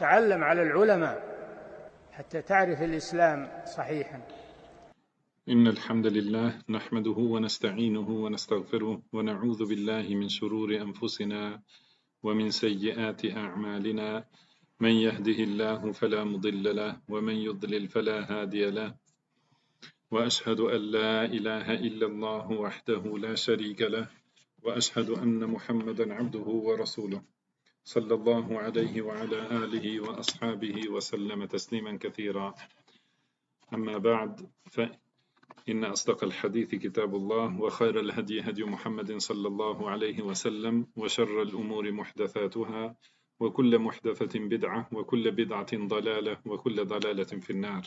تعلم على العلماء حتى تعرف الإسلام صحيحا. إن الحمد لله نحمده ونستعينه ونستغفره ونعوذ بالله من شرور أنفسنا ومن سيئات أعمالنا. من يهده الله فلا مضل له ومن يضلل فلا هادي له، وأشهد أن لا إله إلا الله وحده لا شريك له، وأشهد أن محمدا عبده ورسوله صلى الله عليه وعلى آله وأصحابه وسلم تسليما كثيرا. أما بعد، إن أصدق الحديث كتاب الله، وخير الهدي هدي محمد صلى الله عليه وسلم، وشر الأمور محدثاتها، وكل محدثة بدعة، وكل بدعة ضلالة، وكل ضلالة في النار.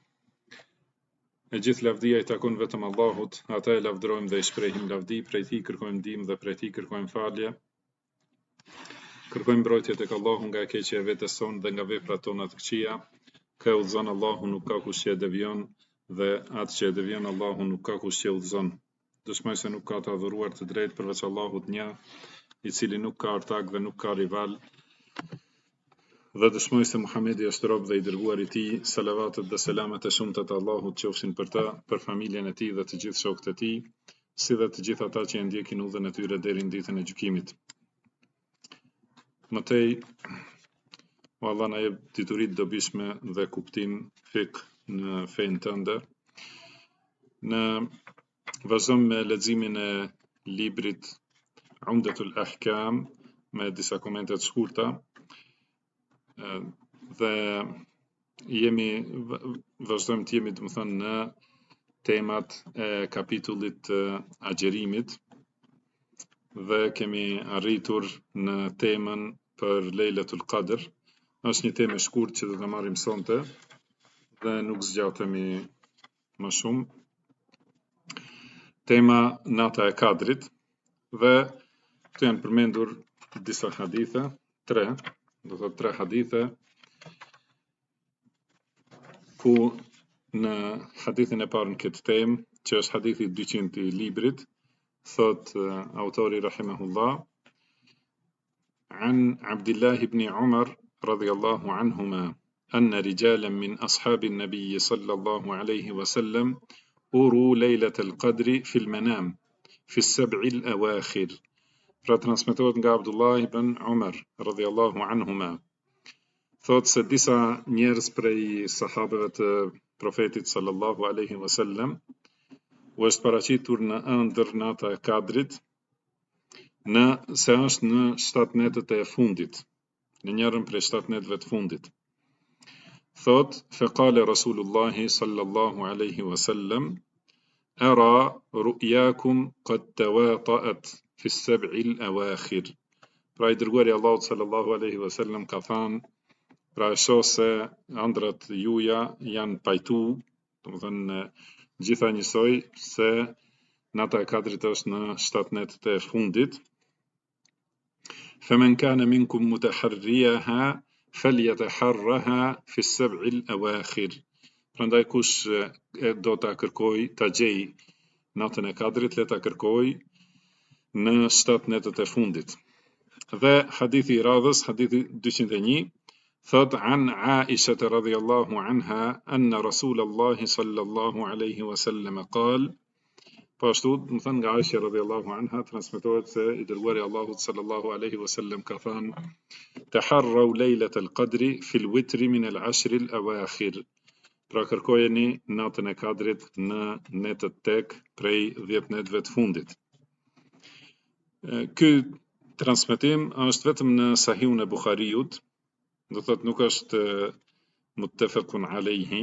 E gjithë lavdia I takon vetëm Allahut, ata e lavdërojmë dhe I shprehim lavdi, prej Tij kërkojmë ndihmë dhe prej Tij kërkojmë falje. Kërkojmë mbrojtje tek Allahu nga e keqja e vetes sonë dhe nga veprat tona të këqija. Kë e udhëzon Allahu nuk ka kush që e devion, dhe atë që e devion Allahu nuk ka kush që e udhëzon. Dëshmoj se nuk ka të adhuruar të drejtë përveç Allahut një, I cili nuk ka ortak dhe nuk ka rival. Dhe dëshmoj se Muhamedi është rob dhe I dërguar I Tij. Salavatet dhe selamet e shumta të Allahut qofshin për ta, për familjen e Tij dhe të gjithë shokët e Tij, si dhe të gjithë ata që e ndjekin udhën e tyre deri në ditën e gjykimit. Mëtej, o Allah na jep diturit dobishme dhe kuptim fik në fenë tënde. Në vazhdojmë me leximin e librit Umdatul Ahkam me disa komente të shkurta, dhe vazhdojmë të jemi domethënë në temat e kapitullit agjerimit, dhe kemi arritur në temën për Lejletul Qadr. Është një temë e shkurtë që do ta marrim sonte dhe nuk zgjatemi më shumë. Tema nata e Kadrit, dhe këtu janë përmendur disa hadithe, tre hadithe, ku në hadithin e parë në këtë temë, që është hadithi 200 I librit, thot autori rahimahullah: An Abdullah ibn Umar radhiyallahu anhuma anna rijalan min ashabi an-nabiy sallallahu alayhi wa sallam uru lejlet al-qadri fil manam fi as-sab'i al-awakhir. Pra transmetohet nga Abdullah ibn Umar radhiyallahu anhuma, thot se disa njerëz prej sahabeve të profetit sallallahu alaihi wasallam u është paraqitur në ëndër nata e Kadrit, se është në 7 netët e fundit, në njërën prej 7 netëve të fundit. Thot, faqala Rasulullahi sallallahu alaihi wasallam: Ara ru'yakum qad tawata'at fi as-sab'i al-awakhir. Pra I dërguari Allahut sallallahu alaihi wasallam ka thënë, pra e shoh se ëndrat juaja janë pajtu, domethënë gjitha njësoj, se nata e Kadrit është në 7 netët e fundit. Faman kana minkum mutaharriyaha falyataharraha fi as-sab'i al-awakhir. Prandaj kush do ta kërkoj, ta gjej natën e Kadrit, le ta kërkoj në 7 netët e fundit. Dhe hadithi I radhës, hadithi 201, thot an Aisha radhiyallahu anha anna Rasulullah sallallahu alaihi wasallam qal. Po ashtu, më thënë nga Aisha radhiyallahu anha, transmetohet se I dërguari Allahut sallallahu alaihi wasallam ka thënë: Taharraw lejlet al-qadri fil witri min al-ashr al-awakhir. Pra kërkojeni natën e Kadrit në netët tek prej 10 netëve të fundit. Ky transmetim është vetëm në Sahihun e Buhariut, do thot nuk është muttafaqun alayhi.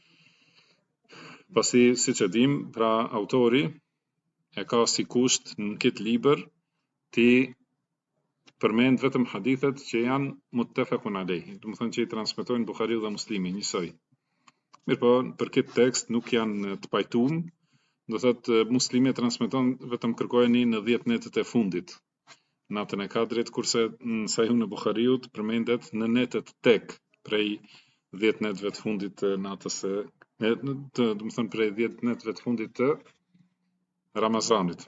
Pasi siç e dim, pra autori e ka si kusht në këtë libër ti përmend vetëm hadithet që janë muttafaqun alayhi, do të thonë që I transmetojnë Buhariu dhe Muslimi njësoj. Mirëpo, për këtë tekst nuk janë të pajtuar, do thotë Muslimi transmeton vetëm kërkojeni në 10 netët e fundit natën e Kadrit, kurse në Sahihun e Buhariut përmendet në netët tek prej 10 netëve të fundit të natës do të thonë prej 10 netëve të fundit të Ramazanit.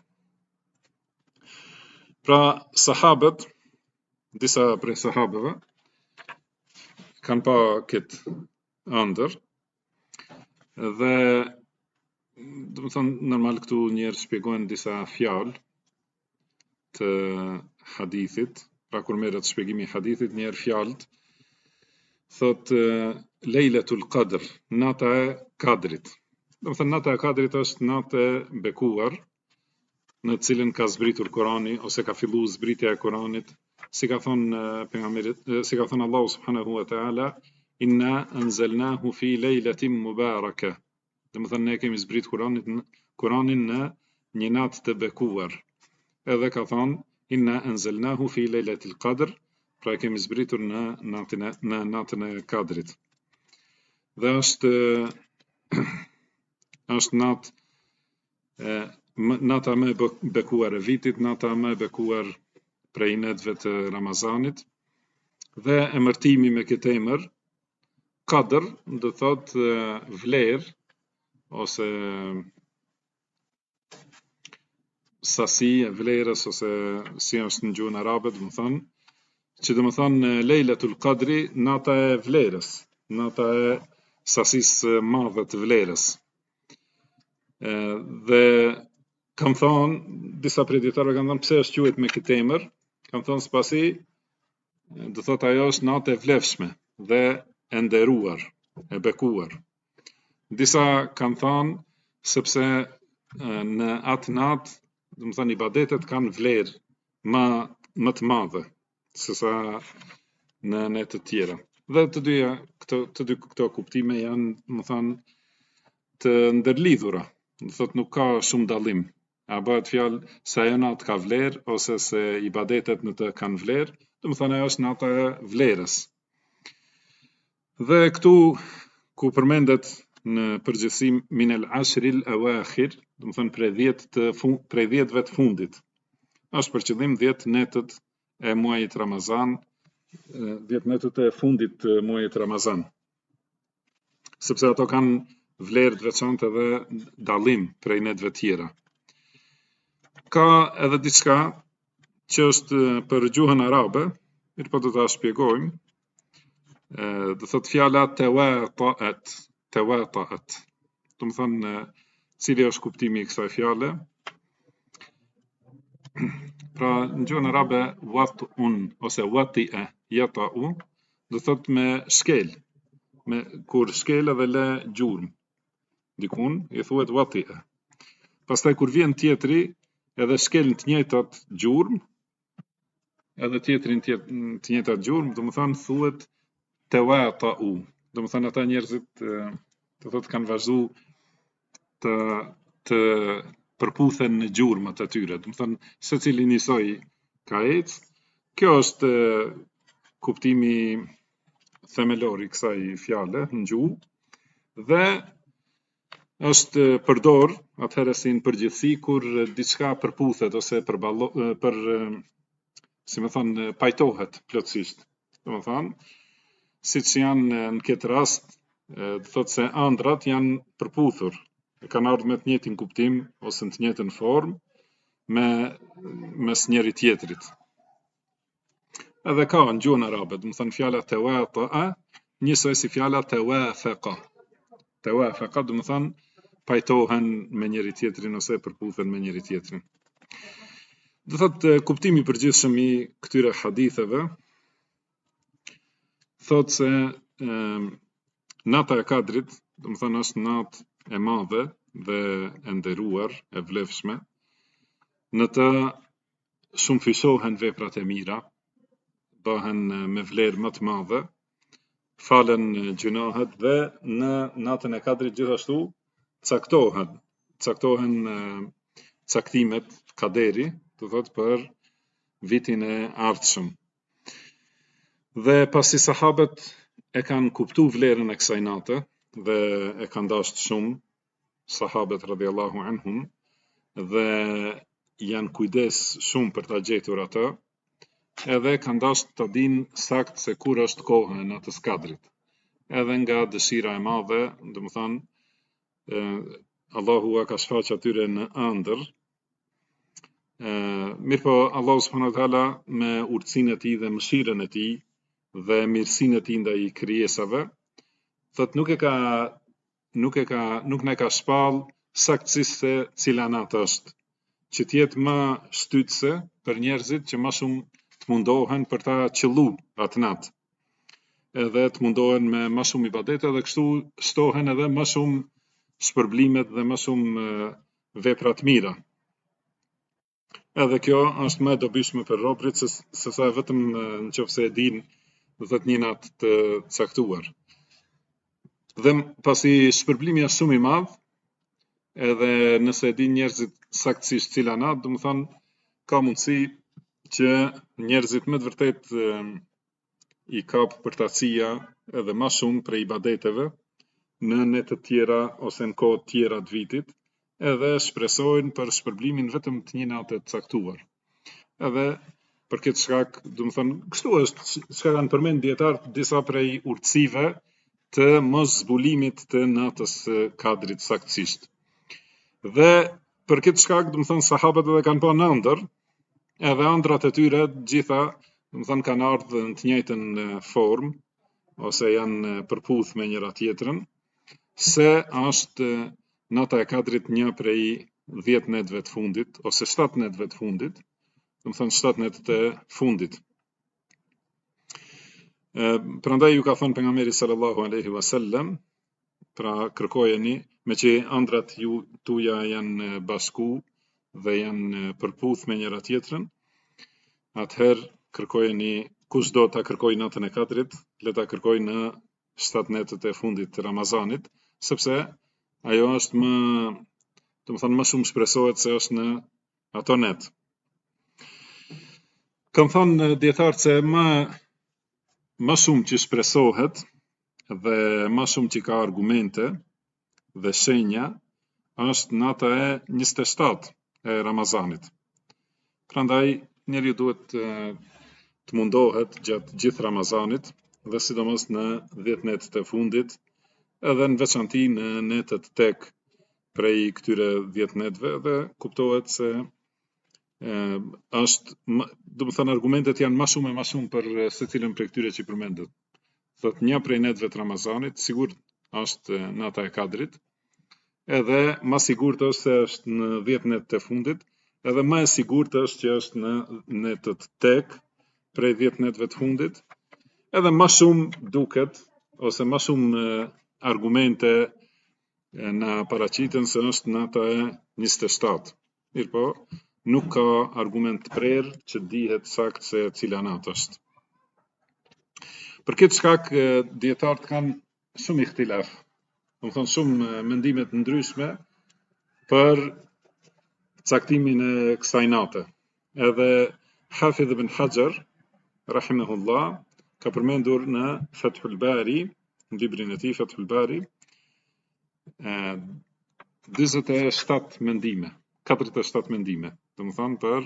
Pra sahabët, disa prej sahabëve kanë pa këtë ëndër dhe do të thonë normal këtu njerëz shpjegojnë disa fjalë të hadithit, pra kur merret shpjegimi i hadithit, njerë fjalët thot Lejletul Qadr, nata e Kadrit. Do të thënë nata e Kadrit është natë e bekuar, në të cilën ka zbritur Kurani ose ka filluar zbritja e Kuranit, si ka thënë pejgamberi, si ka thënë Allahu subhanahu wa taala, inna anzalnahu fi lejletin mubaraka. Do të thënë ne kemi zbrit Kuranin në një natë të bekuar. Edhe ka thënë inna anzalnahu fi lejletil Qadr, pra e kemi zbritur në natën e Kadrit. Dhe është nata më e bekuar e vitit, nata më e bekuar prej netëve të Ramazanit, dhe emërtimi me këtë emër, Qadr, do thot vlerë, ose sasi e vlerës, ose si është në gjuhën arabe, do të thonë, që do të thonë Lejletul Qadri, nata e vlerës, nata e sasisë madhe të vlerës. Dhe kam thonë, disa prej dietarëve kanë thënë pse është quhet me këtë emër, kam thonë sepasi do thotë ajo është natë e vlefshme dhe e nderuar, e bekuar. Disa kanë thënë sepse në atë natë, do të thonë ibadetet kanë vlerë më të madhe sesa në të tjera. Dhe të dy këto kuptime janë, më thënë, të ndërlidhura. Do thotë nuk ka shumë dallim. A bëhet fjalë se ajo natë ka vlerë ose se ibadetet në të kanë vlerë, do të thonë ajo është nata e vlerës. Dhe këtu ku përmendet në përgjithësi min el ashril awakhir, do të thonë prej 10-ve të fundit. Është për qëllim 10 netët e muajit Ramazan, 10 netët e fundit të muajit Ramazan. Sepse ato kanë vlerë të veçantë dhe dallim prej netëve tjera. Ka edhe diçka që është për gjuhën arabe, mirë po do ta shpjegojmë. Do thot fjala tawata'at. Do të thonë cili është kuptimi i kësaj fjale? Pra në gjuhën arabe wat'un ose wati'a yata'u do thot me shkel, kur shkel edhe le gjurmë dikun i thuhet wati'a. Pastaj kur vjen tjetri edhe shkel në të njëjtat gjurmë, edhe tjetrin të njëjtat gjurmë, do të thonë thuhet tawata'u. Do të thonë ata njerëzit do thot kanë vazhdu të përputhen në gjurmët e tyre. Do të thonë secili njësoj ka ecë. Kjo është kuptimi themelor i kësaj fjale në gjuhë dhe është përdor atëherë si në përgjithësi kur diçka përputhet ose si më thonë pajtohet plotësisht. Do të thonë siç janë në këtë rast, do thotë se ëndrat janë përputhur, kanë ardhur me të njëjtin kuptim ose në të njëjtën formë mes njëri tjetrit. Edhe ka në gjuhën arabe, do të thonë fjala tawata'a njësoj si fjala tawafaqa. Tawafaqa do të thonë pajtohen me njëri tjetrin ose përputhen me njëri tjetrin. Do thotë kuptimi i përgjithshëm i këtyre haditheve thotë se nata e Kadrit, do të thonë është natë e madhe dhe e nderuar, e vlefshme. Në të shumë fyshohen veprat e mira, bëhen me vlerë më të madhe, falen gjunohet dhe në natën e Kadrit gjithashtu caktohen caktimet kaderi, do thotë për vitin e ardhshëm. Dhe pasi sahabët e kanë kuptuar vlerën e kësaj nate dhe e kanë dashur shumë sahabët radhiyallahu anhum dhe janë kujdes shumë për ta gjetur atë, edhe kanë dashur ta dinë saktë se kur është koha e natës Kadrit. Edhe nga dëshira e madhe, do të thonë Allahu ka shfaqur atyre në ëndër. Mirë po Allahu subhanahu wa taala me urtësinë e tij dhe mëshirën e tij dhe mirësinë e tij ndaj krijesave, thot nuk na ka shpall saktësisht se cila natë është, që t'jetë më shtytse për njerëzit që më shumë të mundohen për ta qëllu atë natë, edhe të mundohen me më shumë ibadete dhe kështu shtohen edhe më shumë shpërblimet dhe më shumë vepra të mira. Edhe kjo është më e dobishme për robrit se sa vetëm nëse e din dhët një natë të caktuar. Dhe pasi shpërblimi është shumë i madh, edhe nëse e din njerëzit saktësisht cila natë, do të thonë ka mundësi që njerëzit me të vërtetë i kap përtacia edhe më shumë për ibadeteve në netë të tjera ose në kohë të tjera të vitit, edhe shpresojnë për shpërblimin vetëm të një nate të caktuar. Edhe për këtë shkak, do të thonë, kështu është çka kanë përmend dietarët disa prej urtësive të mos zbulimit të natës kadrit saktësisht. Dhe për këtë shkak, do të thonë, sahabët edhe kanë pa në ëndër, edhe ëndrat e tyre gjitha, do të thonë, kanë ardhur në të njëjtën formë ose janë përputh me njëra tjetrën, se është nata e kadrit një prej 10 netëve të fundit ose 7 netëve të fundit, do të thonë 7 netët e fundit. Prandaj ju ka thënë pejgamberi sallallahu alaihi wasallam, pra kërkojeni, me që ëndrat tuaja janë bashku dhe janë përputh me njëra tjetrën, atëherë kërkojeni, kush do ta kërkojë natën e kadrit, le ta kërkojë në 7 netët e fundit të Ramazanit, sepse ajo është do të thonë më shumë shpresohet se është në ato net. Kam thënë dietarët se më shumë që shpresohet dhe më shumë që ka argumente dhe shenja është nata e 27 e Ramazanit. Prandaj njeriu duhet të mundohet gjatë gjithë Ramazanit dhe sidomos në 10 netët e fundit, edhe në veçanti në netët tek prej këtyre 10 netëve, dhe kuptohet se është, do të thënë, argumentet janë më shumë e më shumë për secilën prej këtyre që përmendet. Thot një prej netëve të Ramazanit sigurt është nata e kadrit, edhe më sigurt është se është në 10 netët e fundit, edhe më e sigurt është që është në netët tek prej 10 netëve të fundit, edhe më shumë duket ose më shumë argumente na paraqiten se është nata e 27. Mirpo nuk ka argument të prerë që dihet sakt se cila natë është. Për këtë shkak dietarët kanë shumë ihtilaf, do të thonë shumë mendime të ndryshme për caktimin e kësaj nate. Edhe Hafidh ibn Hajar rahimahullah ka përmendur në Fathul Bari, në librin e tij Fathul Bari, 47 mendime, 47 mendime, do të thonë për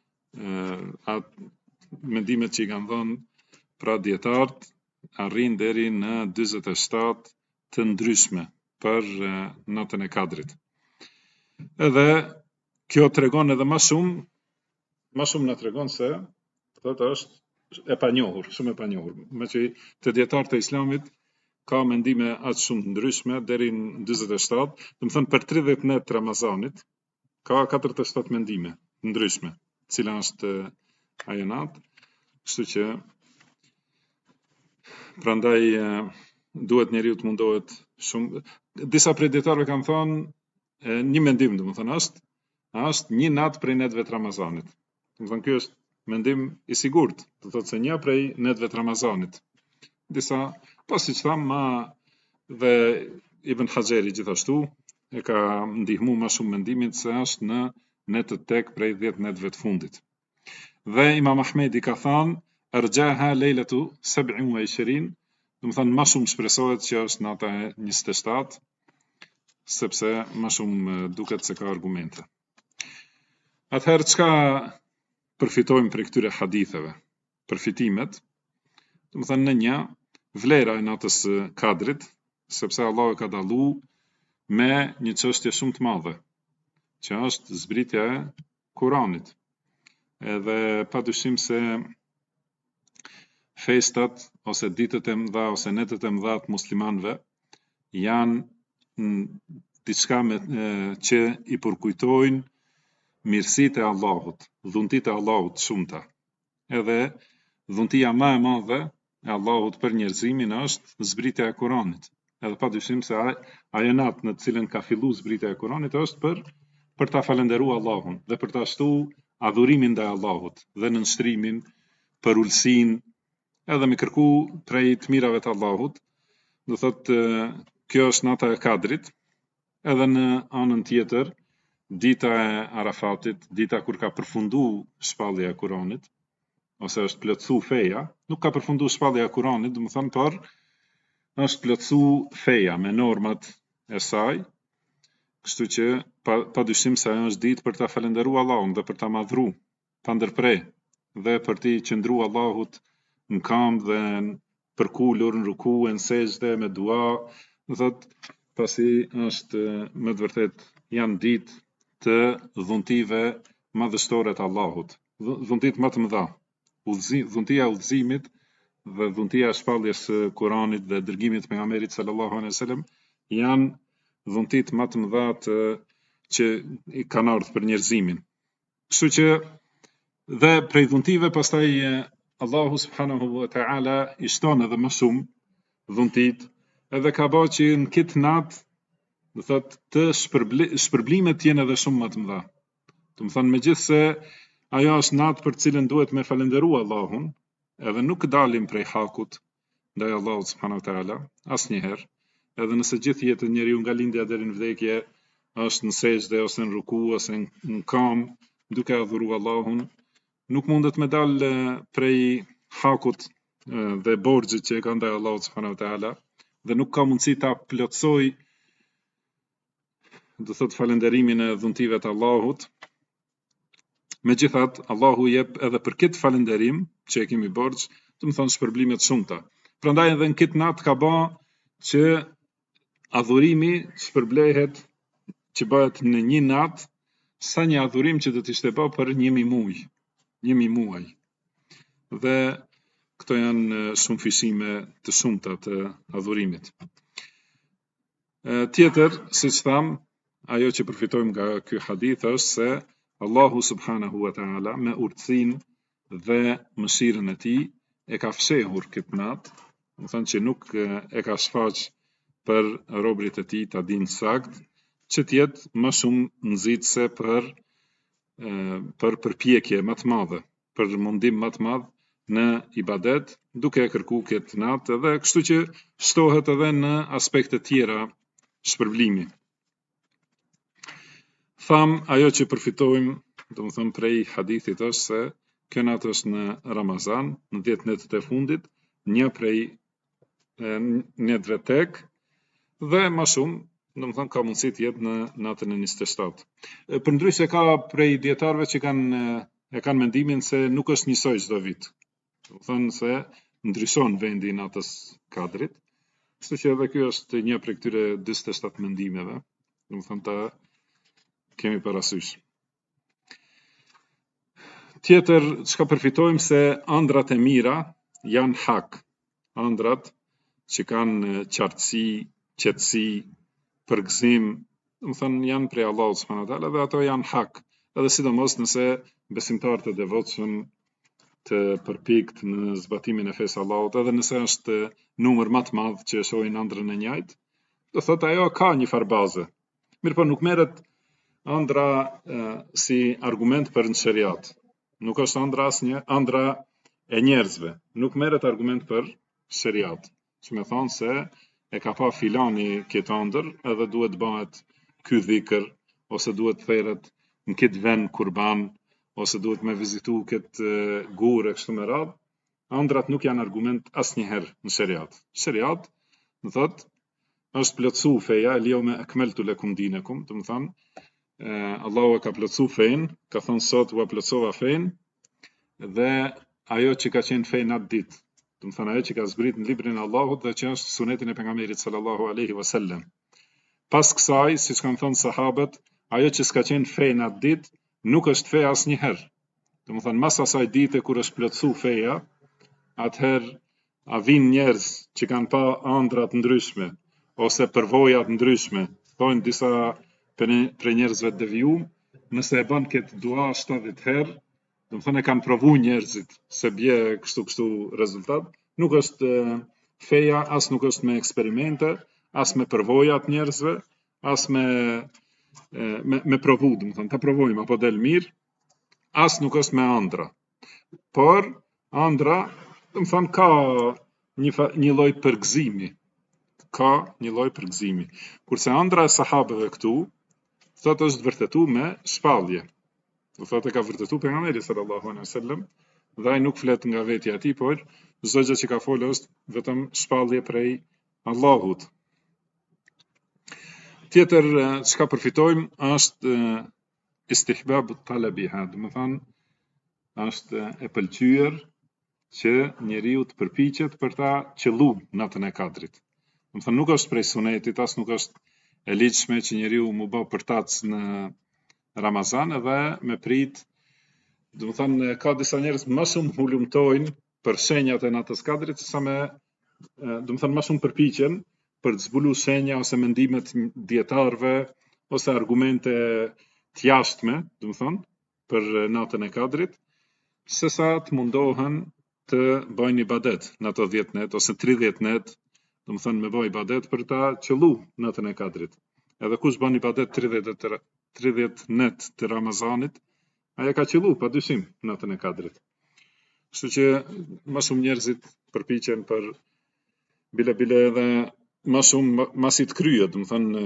mendimet që i kanë dhënë pra dietarët arrin deri në 47 të ndryshme për natën e kadrit. Edhe kjo tregon edhe më shumë na tregon se thotë është e panjohur, shumë e panjohur. Meqë të dietarët e Islamit ka mendime aq shumë të ndryshme deri në 47, do të thonë për 30 net të Ramazanit ka 47 mendime të ndryshme, cila është ajo natë. Kështu që prandaj duhet njeriu të mundohet shumë. Disa prej dietarëve kanë thënë një mendim, do të thonë është një natë prej netëve të Ramazanit. Do të thonë ky është mendim i sigurt, do thotë se një prej netëve të Ramazanit. Disa, siç thamë, dhe Ibn Hajeri gjithashtu e ka ndihmu më shumë mendimin se është në netët tek prej 10 netëve të fundit. Dhe Imam Ahmedi ka thënë arjaha leilatu 27, do të thonë më shumë shpresohet që është nata e 27, sepse më shumë duket se ka argumente. Atëherë çka përfitojmë prej këtyre haditheve? Përfitimet, do të thonë në një, vlera e natës kadrit, sepse Allah e ka dallu me një çështje shumë të madhe, që është zbritja e Kuranit. Edhe padyshim se festat ose ditët e mëdha ose netët e mëdha të muslimanëve janë diçka që i përkujtojnë mirësitë e Allahut, dhuntitë e Allahut shumëta. Edhe dhuntia më e madhe e Allahut për njerëzimin është zbritja e Kuranit. Edhe padyshim se ajo natë në të cilën ka filluar zbritja e Kuranit është për ta falendëruar Allahun dhe për ta shtuar adhurimin ndaj Allahut dhe nënshtrimin për ulsinë edhe me kërku prej të mirave të Allahut. Do thotë kjo është nata e Kadrit, edhe në anën tjetër dita e Arafatit, dita kur ka përfunduar shpallja e Kuranit, ose është plotësu feja, nuk ka përfundu shpallja e Kuranit, do të thonë, por është plotësu feja me normat e saj, kështu që padyshim se ajo është ditë për ta falendëruar Allahun dhe për ta madhruar pa ndërprer dhe për t'i qëndruar Allahut në këmbë dhe përkulur në ruku e në sejdë me dua, do thotë pasi është me të vërtet janë ditë të dhuntive madhështore të Allahut, dhuntit më të mëdha. Dhuntia e udhëzimit dhe dhuntia e shpalljes së Kuranit dhe dërgimit të pejgamberit sallallahu alaihi wasallam janë dhuntit më të mëdha që i kanë ardhur për njerëzimin. Kështu që dhe prej dhuntive pastaj Allahu subhanahu wa ta'ala i shton edhe më shumë dhuntit, edhe ka bërë që në këtë natë, do thotë, të shpërblimet jenë edhe shumë më të mëdha. Do të thonë, megjithse ajo është natë për cilën duhet me falendëruar Allahun, edhe nuk dalim prej hakut ndaj Allahut subhanahu wa ta'ala asnjëherë, edhe nëse gjithë jetën njeriu nga lindja deri në vdekje është në sejdë ose në ruku ose në këmbë duke adhuruar Allahun, nuk mundet me dalë prej hakut dhe borxhit që e ka ndaj Allahut subhanahu wa ta'ala dhe nuk ka mundësi ta plotësoj, do thotë, falenderimin e dhuntive të Allahut. Megjithatë, Allahu jep edhe për këtë falenderim që e kemi borxh, do të thonë shpërblime të shumta. Prandaj edhe në këtë natë ka bë që adhurimi shpërblehet, që bëhet në një natë, sa një adhurim që do të ishte bë për 1000 muaj. Dhe këto janë shumë fishime të shumta të adhurimit. Tjetër, siç tham, ajo që përfitojmë nga ky hadith është se Allahu subhanahu wa ta'ala me urtësinë dhe mëshirën e tij e ka fshehur këtë natë, do të thonë që nuk e ka shfaq për robërit e tij ta dinë sakt, që të jetë më shumë nxitse për përpjekje më të madhe, për mundim më të madh në ibadet, duke e kërkuar këtë natë, dhe kështu që shtohet edhe në aspekte tjera shpërblimi. Tham, ajo që përfitojmë, do të them, prej hadithit është se kjo natë është në Ramazan, në 10 netët e fundit, një prej netëve tek, dhe më shumë, do të them, ka mundësi të jetë në natën e 27. Përndryshe ka prej dietarëve që kanë mendimin se nuk është njësoj çdo vit. Do të thonë se ndryshon vendi i natës Kadrit, kështu që edhe ky është një prej këtyre 47 mendimeve. Do të them ta kemi parasysh. Tjetër, çka përfitojmë se ëndrat e mira janë hak. Ëndrat që kanë qartësi, qetësi, përgëzim, do të thonë janë prej Allahut subhanahu wa taala dhe ato janë hak. Edhe sidomos nëse besimtarët e devotshëm të përpikt në zbatimin e fesë Allahut, edhe nëse është numër më të madh që shohin ëndrën e njëjtë, do thotë ajo ka një farë baze. Mirë, po nuk merret ëndra si argument për në shariat. Nuk është ëndra e njerëzve. Nuk merret argument për shariat. Që me thonë se e ka pa filani këtë ëndër, edhe duhet bëhet ky dhikr, ose duhet theret në këtë vend kurban, ose duhet me vizitu këtë gurë e kështu me radhë. Ëndrat nuk janë argument asnjëherë në shariat. Shariat, do thotë, është plotësu feja, el-yawma akmaltu lakum dinakum, do të thonë, Allahu e ka plotësu fenë, ka thënë sot u plotësova fenë, dhe ajo që ka qenë fenë atë ditë, do të thonë ajo që ka zbrit në librin e Allahut dhe që është sunetin e pejgamberit sallallahu alaihi wasallam. Pas kësaj, siç kanë thënë sahabët, ajo që s'ka qenë fenë atë ditë nuk është fe asnjëherë. Do të thonë mas asaj dite kur është plotësu feja, atëherë a vinë njerëz që kanë pa ëndra të ndryshme ose përvoja të ndryshme, thonë disa prej njerëzve të devijuar, nëse e bën këtë dua 70 herë, do të thonë e kanë provu njerëzit se bie kështu rezultat, nuk është feja, as nuk është me eksperimente, as me përvoja të njerëzve, as me provu, do të thonë ta provojmë apo del mirë, as nuk është me ëndra. Por ëndra, do të thonë ka një lloj përgëzimi. Ka një lloj përgëzimi. Kurse ëndra e sahabeve këtu, thotë është vërtetu me shpallje. Do thotë e ka vërtetu pejgamberi sallallahu alaihi wasallam, dhe ai nuk flet nga vetja e tij, por çdo gjë që ka folë është vetëm shpallje prej Allahut. Tjetër çka përfitojmë është istihbab talabiha, do të thonë është e pëlqyer që njeriu të përpiqet për ta qellu natën e Kadrit. Do të thonë nuk është prej sunetit, as nuk është e ligjshme që njeriu mu bë përtac në Ramazan edhe me prit. Do të thonë ka disa njerëz më shumë hulumtojnë për shenjat e natës Kadrit sa me, do të thonë më shumë përpiqen për të zbulu shenja ose mendimet dietarëve ose argumente të jashtme, do të thonë, për natën e Kadrit, sesa të mundohen të bëjnë ibadet në ato 10 net ose 30 net, do të thonë me bëj ibadet për ta qellu natën e Kadrit. Edhe kush bën ibadet 30 net të Ramazanit, ai ka qellu padyshim natën e Kadrit. Kështu që më shumë njerëzit përpiqen për bile edhe më shumë masi të kryet, do të thonë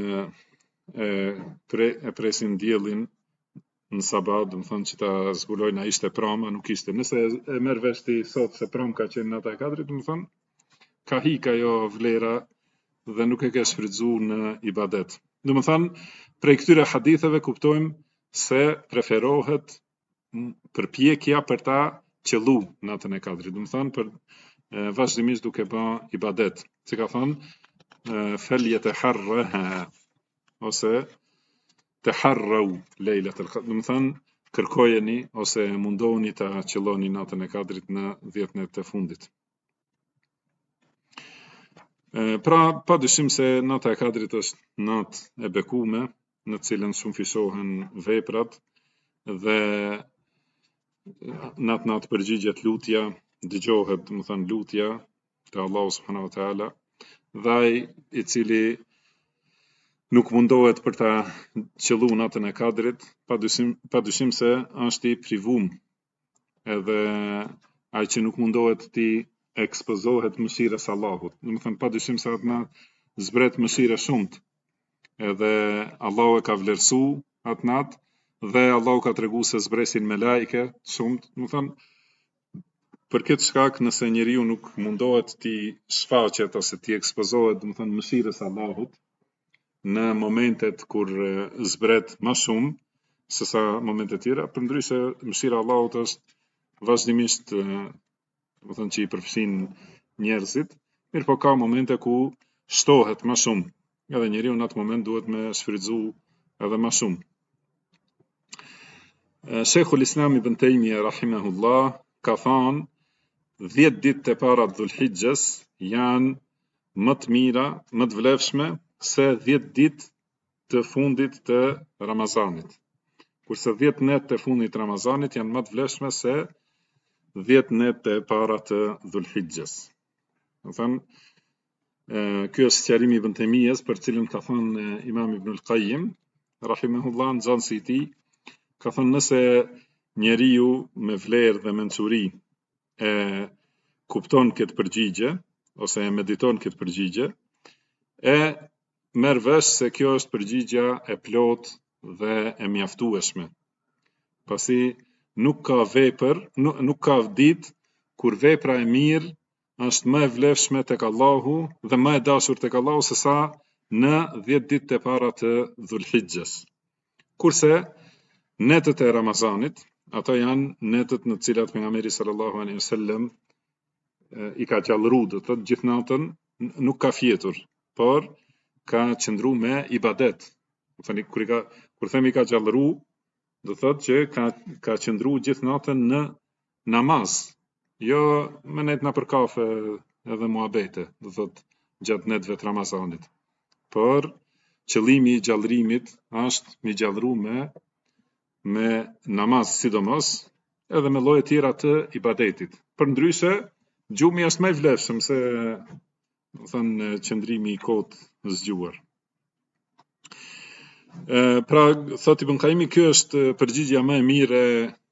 e presin diellin në sabat, do të thonë që ta zbulojnë a ishte prom, a nuk ishte. Nëse e merr vesh ti sot se prom ka qenë nata e Kadrit, do të thonë ka hik ajo vlera dhe nuk e ke shfrytzuar në ibadet. Do të thonë prej këtyre haditheve kuptojmë se preferohet përpjekja për ta qellu natën e Kadrit. Do të thonë për vazhdimisht duke bë ibadet. Si ka thonë فليتحرها ose تحروا ليلة القدر. Do të thonë kërkojeni ose mundohuni ta qelloni natën e Kadrit në 10 net e fundit. Pra, padyshim se nata e Kadrit është natë e bekuar, në të cilën shumë fishohen veprat dhe natë përgjigjet lutja, dëgjohet, do të thonë lutja te Allahu subhanahu wa taala, dhe ai i cili nuk mundohet për ta qellu natën e Kadrit, padyshim se është i privuar. Edhe ai që nuk mundohet ti ekspozohet mëshirës Allahut. Do të thonë padyshim se atë natë zbret mëshirë shumt. Edhe Allahu e ka vlerësuar atë natë dhe Allahu ka treguar se zbresin me lajke shumt. Do të thonë për këtë shkak nëse njeriu nuk mundohet ti shfaqet ose ti ekspozohet, do të thonë mëshirës Allahut në momentet kur zbret më shumë se sa momente tjera, përndryshe mëshira Allahut është vazhdimisht, do të thonë që i përfshin njerëzit, mirë po ka momente ku shtohet më shumë, edhe njeriu në atë moment duhet me shfrytzu edhe më shumë. Sheikhul Islam Ibn Taymija rahimahullah ka thënë 10 ditë e para të Dhulhijhes janë më të mira, më të vlefshme se 10 ditë të fundit të Ramazanit. Kurse 10 net të fundit të Ramazanit janë më të vlefshme se 10 net e para të Dhulhijhes. Do thënë, ky është sqarimi i Ibn Taymijës, për cilën ka thënë Imam Ibn al-Qayyim rahimahullah në xhansi i tij, ka thënë nëse njeriu me vlerë dhe mençuri e kupton këtë përgjigje ose e mediton këtë përgjigje, e merr vesh se kjo është përgjigja e plot dhe e mjaftueshme. Pasi nuk ka vepër, nuk ka ditë kur vepra e mirë është më e vlefshme tek Allahu dhe më e dashur tek Allahu se sa në 10 ditë e para të Dhulhijhes. Kurse netët e Ramazanit, ato janë netët në të cilat pejgamberi sallallahu alaihi wasallam i ka qallëru, do të thotë gjithë natën nuk ka fjetur, por ka qëndru me ibadet. Kur themi ka qallëru, do thotë që ka qëndru gjithë natën në namaz, Jo më nejt na për kafe edhe muhabete, do thot gjatë netëve të Ramazanit. Por qëllimi i gjallërimit është me gjallëru me namaz sidomos, edhe me lloje tjera të ibadetit. Përndryshe, gjumi është më i vlefshëm se, do thënë, qëndrimi i kohët zgjuar. Pra, thot Ibn Qayyimi, kjo është përgjigjja më e mirë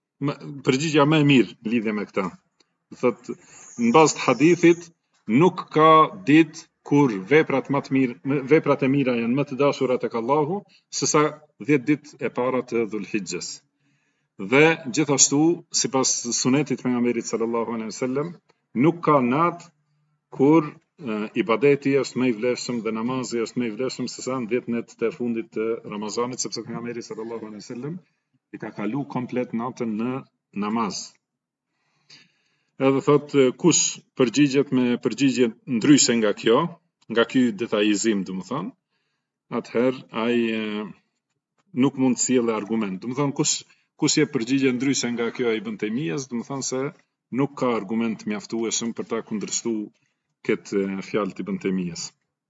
në lidhje me këtë. Thot, në bazë të hadithit, nuk ka ditë kur veprat e mira janë më të dashura tek Allahu sesa 10 ditë e para të Dhulhijhes. Dhe gjithashtu, sipas sunetit pejgamberit sallallahu alaihi wasallam, nuk ka natë kur ibadeti është më i vlefshëm dhe namazi është më i vlefshëm sesa në 10 net të fundit të Ramazanit, sepse pejgamberi sallallahu alaihi wasallam i ka kalu komplet natën në namaz. Edhe thot, kush përgjigjet me përgjigje ndryshe nga kjo, nga ky detajizim, domethënë, atëherë ai nuk mund të sjellë argument. Domethënë, kush jep përgjigje ndryshe nga kjo Ibn Taymiyes, domethënë se nuk ka argument mjaftueshëm për ta kundërshtuar këtë fjalë të Ibn Taymiyes.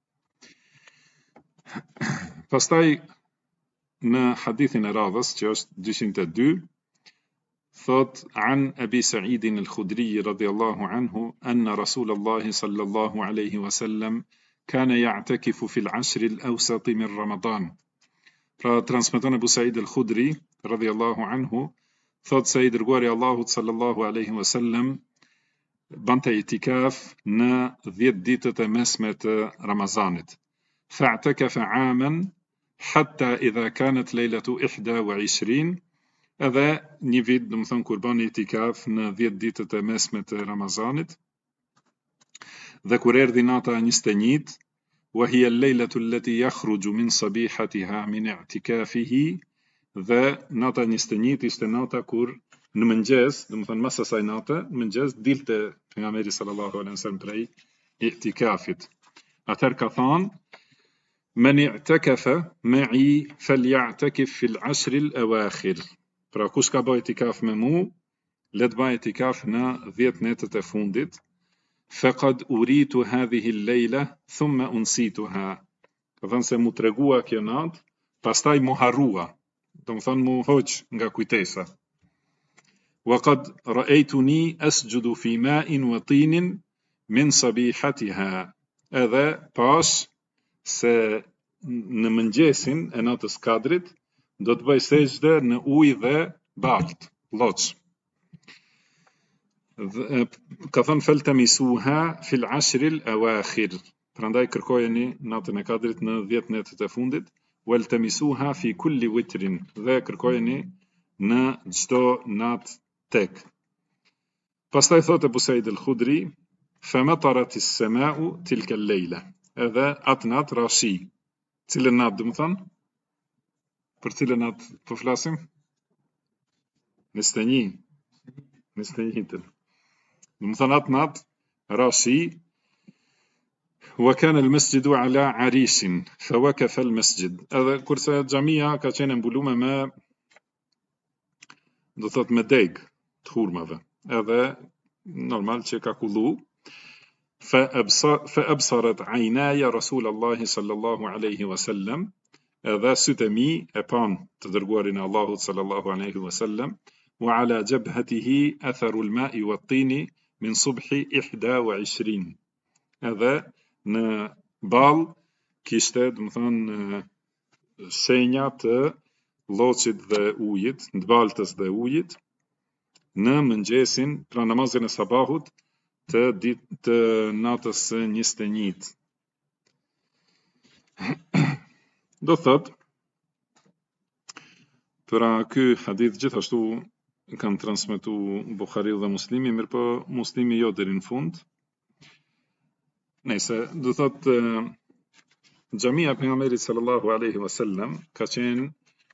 Pastaj në hadithin e radhës, që është 202, ثوت عن أبي سعيد الخدري رضي الله عنه أن رسول الله صلى الله عليه وسلم كان يعتكف في العشر الأوسط من رمضان. فترانسمتون أبو سعيد الخدري رضي الله عنه ثوت سيد رقوري الله صلى الله عليه وسلم بنت اعتكاف نا ذي ديتة مسمة رمضان، فاعتكف عاما حتى إذا كانت ليلة 21. Edhe një vit, domethënë, kur bani itikaf në 10 ditët e mesme të Ramazanit, dhe kur erdhi nata 21, wa hiya al-laylatu allati yakhruju min sabihatiha min i'tikafihi, dhe nata 21 ishte nata kur në mëngjes, domethënë mas asaj nate, në mëngjes dilte pejgamberi sallallahu alaihi wasallam prej i'tikafit. Atëherë ka thënë: "Man i'takafa ma'i faly'atakif fil 'ashr al-awakhir." Pra, kush ka bëj itikaf me mu, le të bëj itikaf në 10 netët e fundit. Faqad uritu hadhihi al-layla thumma unsituha. Ka thënë se mu tregua kjo natë, pastaj mu harrua. Domethënë mu hoq nga kujtesa. Wa qad ra'aytuni asjudu fi ma'in wa tinin min sabihatiha. Edhe pash se në mëngjesin e natës Kadrit do të bëj sejdë në ujë dhe balt, lloç. Ka thënë faltamisuha fil 'ashr al-awakhir. Prandaj kërkojeni natën e Kadrit në 10 netët e fundit, waltamisuha fi kulli witrin, dhe kërkojeni në çdo natë tek. Pastaj thotë Abu Said al-Khudri, famatarat as-sama'u tilka al-layla. Edhe atë natë rashi. Cilën natë domethënë? Për cilën natë po flasim? 21. Domethënë atë natë rashi, wa kana al-masjidu ala 'arishin fa waqafa al-masjid. Edhe kurse xhamia ka qenë mbuluar me, do thot, me deg të hurmave. Edhe normal që ka kullu. فأبصرت عيناي رسول الله صلى الله عليه وسلم. Edhe sytë e mi e pan të dërguarin e Allahut sallallahu alaihi wasallam, wa ala jabhatihi atharu al-ma'i wat-tini min subhi 21. Edhe në ball kishte, domethënë, shenja të lloçit dhe ujit, të baltës dhe ujit, në mëngjesin, pra namazin e sabahut të natës së 21. Do thot, pra ky hadith gjithashtu kanë transmetu Buhariu dhe Muslimi, mirë po Muslimi jo deri në fund. Nëse do thot, xhamia e pejgamberit sallallahu alaihi wasallam ka qenë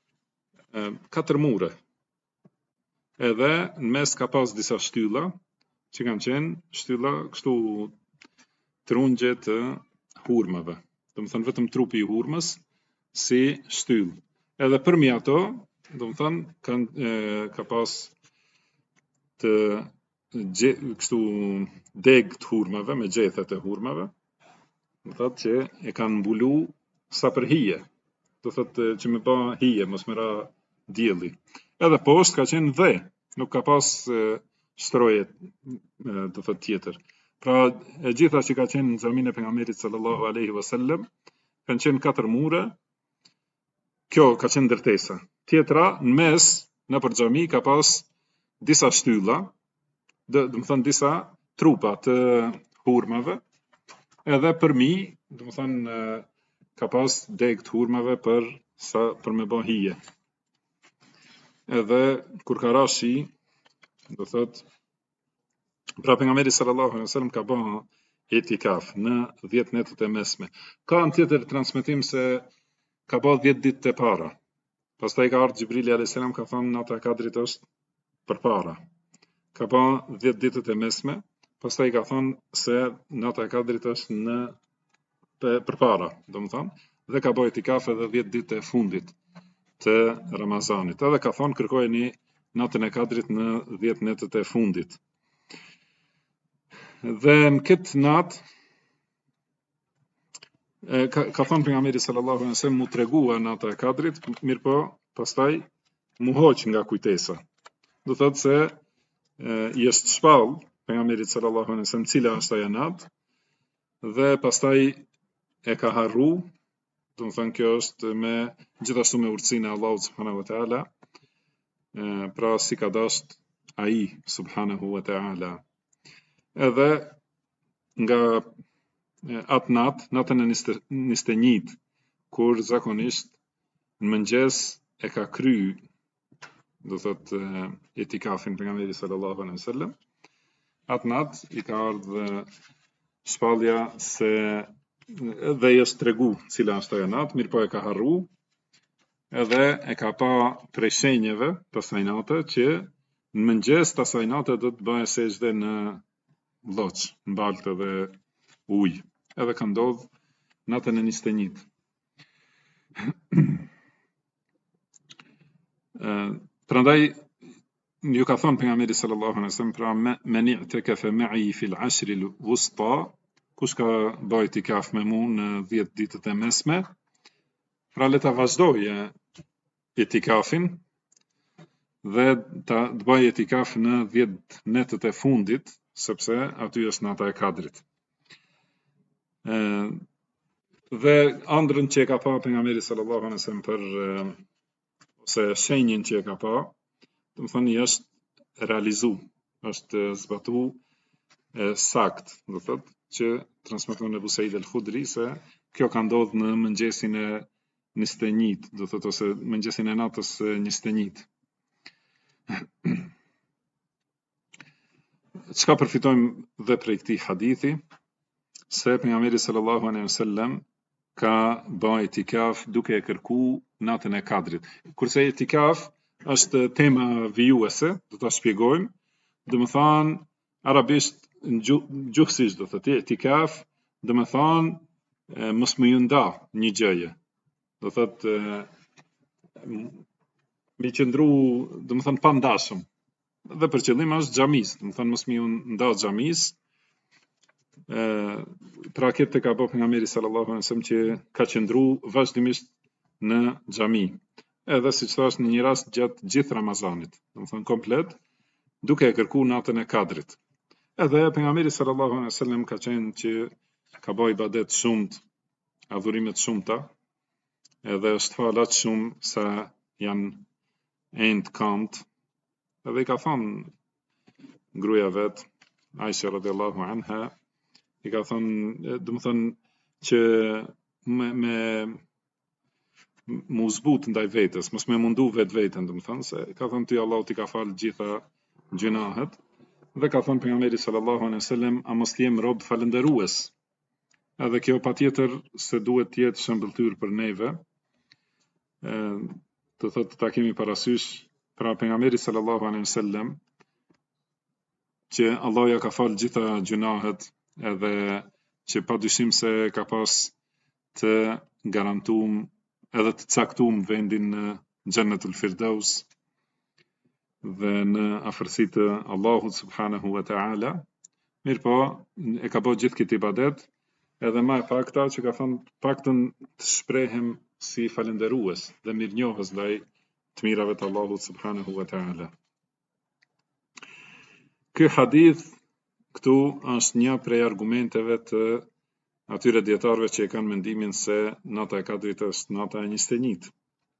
4 mure. Edhe në mes ka pas disa shtylla që kanë qenë shtylla kështu trungje të hurmave. Domethënë vetëm trupi i hurmës si shtyllë. Edhe përmi ato, domethënë ka pas të kështu deg të hurmave, me gjethet e hurmave, do thotë që e kanë mbulu sa për hije, do thotë që me ba hije, mos me ra dielli. Edhe poshtë ka qenë dhe, nuk ka pas shtroje, do thotë tjetër. Pra e gjitha që ka qenë në xhaminë e pejgamberit sallallahu alaihi wasallam kanë qenë 4 mure. Kjo ka qenë ndërtesa. Tjetra në mes, nëpër xhami ka pas disa shtylla, do të thënë disa trupa të hurmave, edhe përmi, do të thënë ka pas deg të hurmave për me bë hije. Edhe kur ka ra shi, do thotë pra pejgamberi sallallahu alaihi wasallam ka bën itikaf në 10 netët e mesme. Ka në tjetër transmetim se ka bën 10 ditë të para. Pastaj ka ardhur Xhibrili alayhis salam ka thënë nata e Kadrit është përpara. Ka bën 10 ditët e mesme, pastaj ka thënë se nata e Kadrit është në përpara, domethënë, dhe ka bën itikaf edhe 10 ditë e fundit të Ramazanit. Edhe ka thënë kërkojeni natën e Kadrit në 10 netët e fundit. Dhe në këtë natë ka thënë pejgamberi sallallahu alaihi wasallam mu tregua nata e Kadrit, mirë po pastaj mu hoq nga kujtesa. Do thotë se i është shpall pejgamberit sallallahu alaihi wasallam cila është ajo natë dhe pastaj e ka harru. Do të thënë kjo është gjithashtu me urtësinë e Allahut subhanahu wa taala, pra si ka dashur ai subhanahu wa taala. Edhe nga atë natën e 21, kur zakonisht në mëngjes e ka kry, do thotë itikafin pejgamberi sallallahu alaihi wasallam, atë natë i ka ardhur shpallja se dhe i është tregu cila është ajo natë, mirë po e ka harru, edhe e ka pa prej shenjeve të asaj nate që në mëngjes të asaj nate do të bëhe sejdë në lloç, në baltë dhe ujë. Edhe ka ndodhur natën e 21. Prandaj ju ka thënë pejgamberi sallallahu alaihi wasallam, pra men i'takafa ma'i fil 'ashr al-wusta, kush ka bë itikaf me mua në 10 ditët e mesme, pra le ta vazhdojë itikafin dhe të bëj itikaf në 10 netët e fundit, sepse aty është nata e Kadrit. Dhe ëndrrën që e ka pa pejgamberi sallallahu alaihi wasallam për ose shenjën që e ka pa, do të thënë është realizu, është zbatu sakt, do thotë që transmeton Ebu Said el-Khudri se kjo ka ndodhur në mëngjesin e 21, do thotë ose mëngjesin e natës 21. Çka përfitojmë dhe prej këtij hadithi? Se pejgamberi sallallahu alaihi wasallam ka bën itikaf duke e kërku natën e Kadrit. Kurse itikaf është tema vijuese, do ta shpjegojmë. Do të thonë arabisht gjuhësisht do thotë itikaf, do të thonë mos më ju nda një gjëje. Do thotë mi qëndru, do të thonë pa ndashëm. Dhe për qëllim është xhamis, do të thonë mos më ju nda xhamis. Pra këtë ka bërë pejgamberi sallallahu alaihi wasallam që ka qëndru vazhdimisht në xhami. Edhe siç thash në një rast gjatë gjithë Ramazanit, do të thonë komplet, duke e kërku natën e Kadrit. Edhe pejgamberi sallallahu alaihi wasallam ka qenë që ka bërë ibadet shumt, adhurime të shumta, edhe është falat shumë sa janë të kamt. Edhe i ka thënë gruaja vet, Aisha radhiyallahu anha, i ka thënë, do të thonë që mu zbut ndaj vetës, mos me mundu vetveten, do të thonë se ka thënë ty Allahu t'i ka falë gjitha gjunahet, dhe ka thënë pejgamberi sallallahu alaihi wasallam, a mos jem rob falënderues. Edhe kjo patjetër se duhet të jetë shëmbëltyr për neve. Do thotë ta kemi parasysh, pra pejgamberi sallallahu alaihi wasallam që Allahu ja ka falë gjitha gjunahet, edhe që padyshim se ka pas të garantuar edhe të caktuar vendin në Xhennetul Firdaus. dhe në afërsitë të Allahut subhanahu wa taala. Mirpo e ka bëu gjithë këtë ibadet, edhe më e pakta që ka thënë paktën të shprehem si falënderues dhe mirënjohës ndaj të mirave të Allahut subhanahu wa taala. Ky hadith këtu është një prej argumenteve të atyre dietarëve që e kanë mendimin se nata e Kadrit është nata e 21.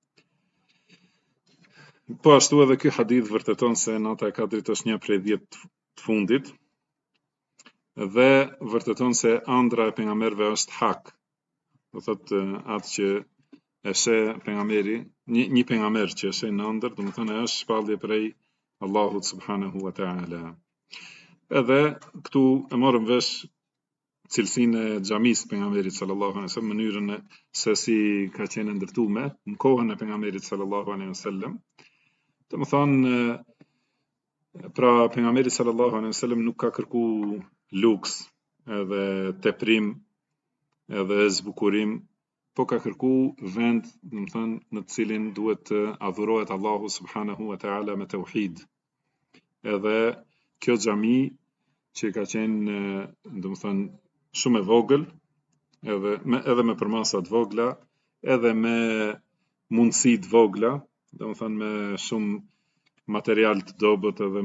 Po ashtu edhe ky hadith vërteton se nata e Kadrit është një prej 10 të fundit dhe vërteton se ëndra e pejgamberëve është hak. Do thotë atë që e sheh pejgamberi, një pejgamber që e sheh në ëndër, do të thonë është shpallje prej Allahut subhanahu wa taala. Edhe këtu e morëm vesh cilësinë e xhamisë pejgamberit sallallahu alaihi wasallam, mënyrën se si ka qenë ndërtuar në kohën e pejgamberit sallallahu alaihi wasallam. Do të thonë pra pejgamberi sallallahu alaihi wasallam nuk ka kërku luks edhe teprim edhe zbukurim, po ka kërku vend, do të thonë, në të cilin duhet të adhurohet Allahu subhanahu wa taala me tauhid. Edhe kjo xhami që ka qenë, do të thonë, shumë e vogël, edhe me përmasa të vogla, edhe me mundësi të vogla, do të thonë me shumë material të dobët edhe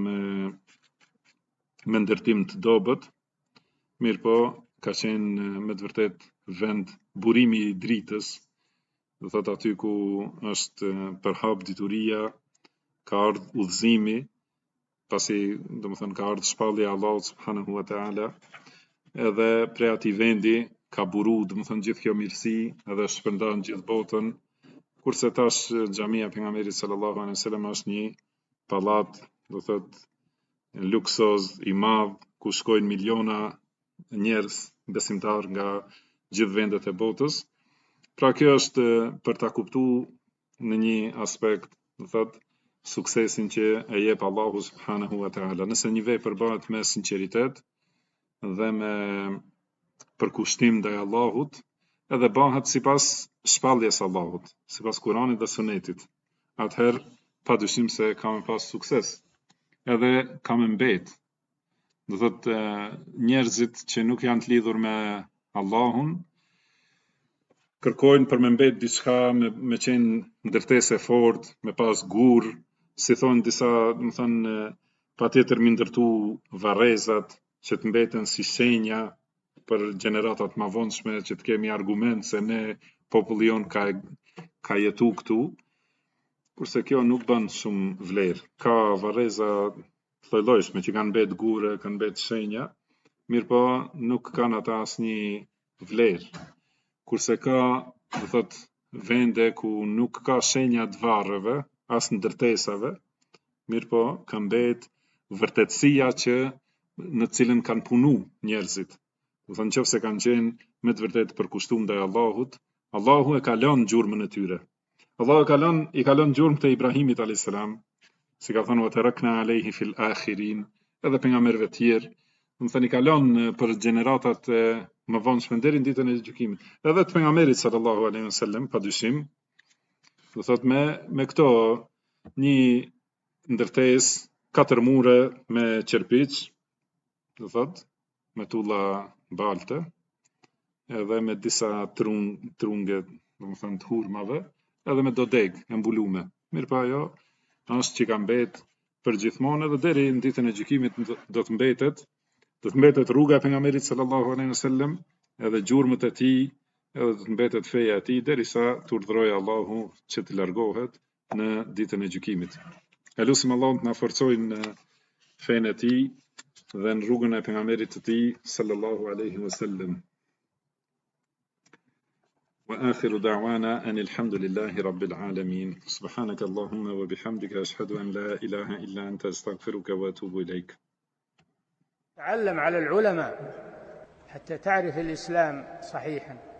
me ndërtim të dobët, mirë po ka qenë me të vërtet vend burimi i dritës, do thotë aty ku është përhap dituria, ka ardhur udhëzimi, pasi do të thonë ka ardhur shpallja e Allahut subhanahu wa taala, edhe prej atij vendi ka buru, do të thonë, gjithë kjo mirësi edhe shpërndan gjithë botën, kurse tash xhamia e pejgamberit sallallahu alaihi wasallam është një pallat, do thotë luksoz i madh ku shkojnë miliona njerëz besimtar nga gjithë vendet e botës. Pra kjo është për ta kuptuar në një aspekt, do thotë suksesin që e jep Allahu subhanahu wa taala. Nëse një vepër bëhet me sinqeritet dhe me përkushtim ndaj Allahut, edhe bëhet sipas shpalljes së Allahut, sipas Kuranit dhe Sunetit, atëherë padyshim se ka me pas sukses. Edhe ka me mbet. Do thotë njerëzit që nuk janë të lidhur me Allahun kërkojnë për me mbet diçka, me qenë ndërtesë e fortë, me pas gur, si thonë disa, do të thonë, patjetër mi ndërtu varrezat që të mbeten si shenja për gjeneratat më vonshme, që të kemi argument se ne populli jon ka jetu këtu, kurse kjo nuk bën shumë vlerë. Ka varreza lloj-llojshme që kanë mbet gure, kanë mbet shenja, mirë po nuk kanë ata asnjë vlerë. Kurse ka, do thotë, vende ku nuk ka shenja të varreve, as ndërtesave, mirë po ka mbet vërtetësia që në cilën kanë punu njerëzit. Do thonë nëse kanë qenë me të vërtetë përkushtuar ndaj Allahut, Allahu e ka lënë gjurmën e tyre. Allahu i ka lënë gjurmë të Ibrahimit alayhis salam, si ka thënë wa tarakna alayhi fil akhirin, edhe pejgamberëve të tjerë, do të thënë i ka lënë për gjeneratat më vonshme deri në ditën e gjykimit. Edhe të pejgamberit sallallahu alaihi wasallam, padyshim, do thotë me këto një ndërtesë 4 mure me qerpiç, do thotë, me tulla balte, edhe me disa trunge, do të thonë të hurmave, edhe me dodeg e mbulume. Mirë pa ajo është që ka mbet për gjithmonë, edhe deri në ditën e gjykimit do të mbetet rruga e pejgamberit sallallahu alaihi wasallam, edhe gjurmët e tij, edhe do të mbetet feja e tij derisa të urdhërojë Allahu që të largohet në ditën e gjykimit. Elusim Allahun të na forcojë në fenë e tij dhe në rrugën e pejgamberit të tij sallallahu alaihi wasallam. وآخر دعوانا أن الحمد لله رب العالمين سبحانك اللهم وبحمدك أشهد أن لا إله إلا أنت أستغفرك وأتوب إليك. تعلم على العلماء حتى تعرف الإسلام صحيحا.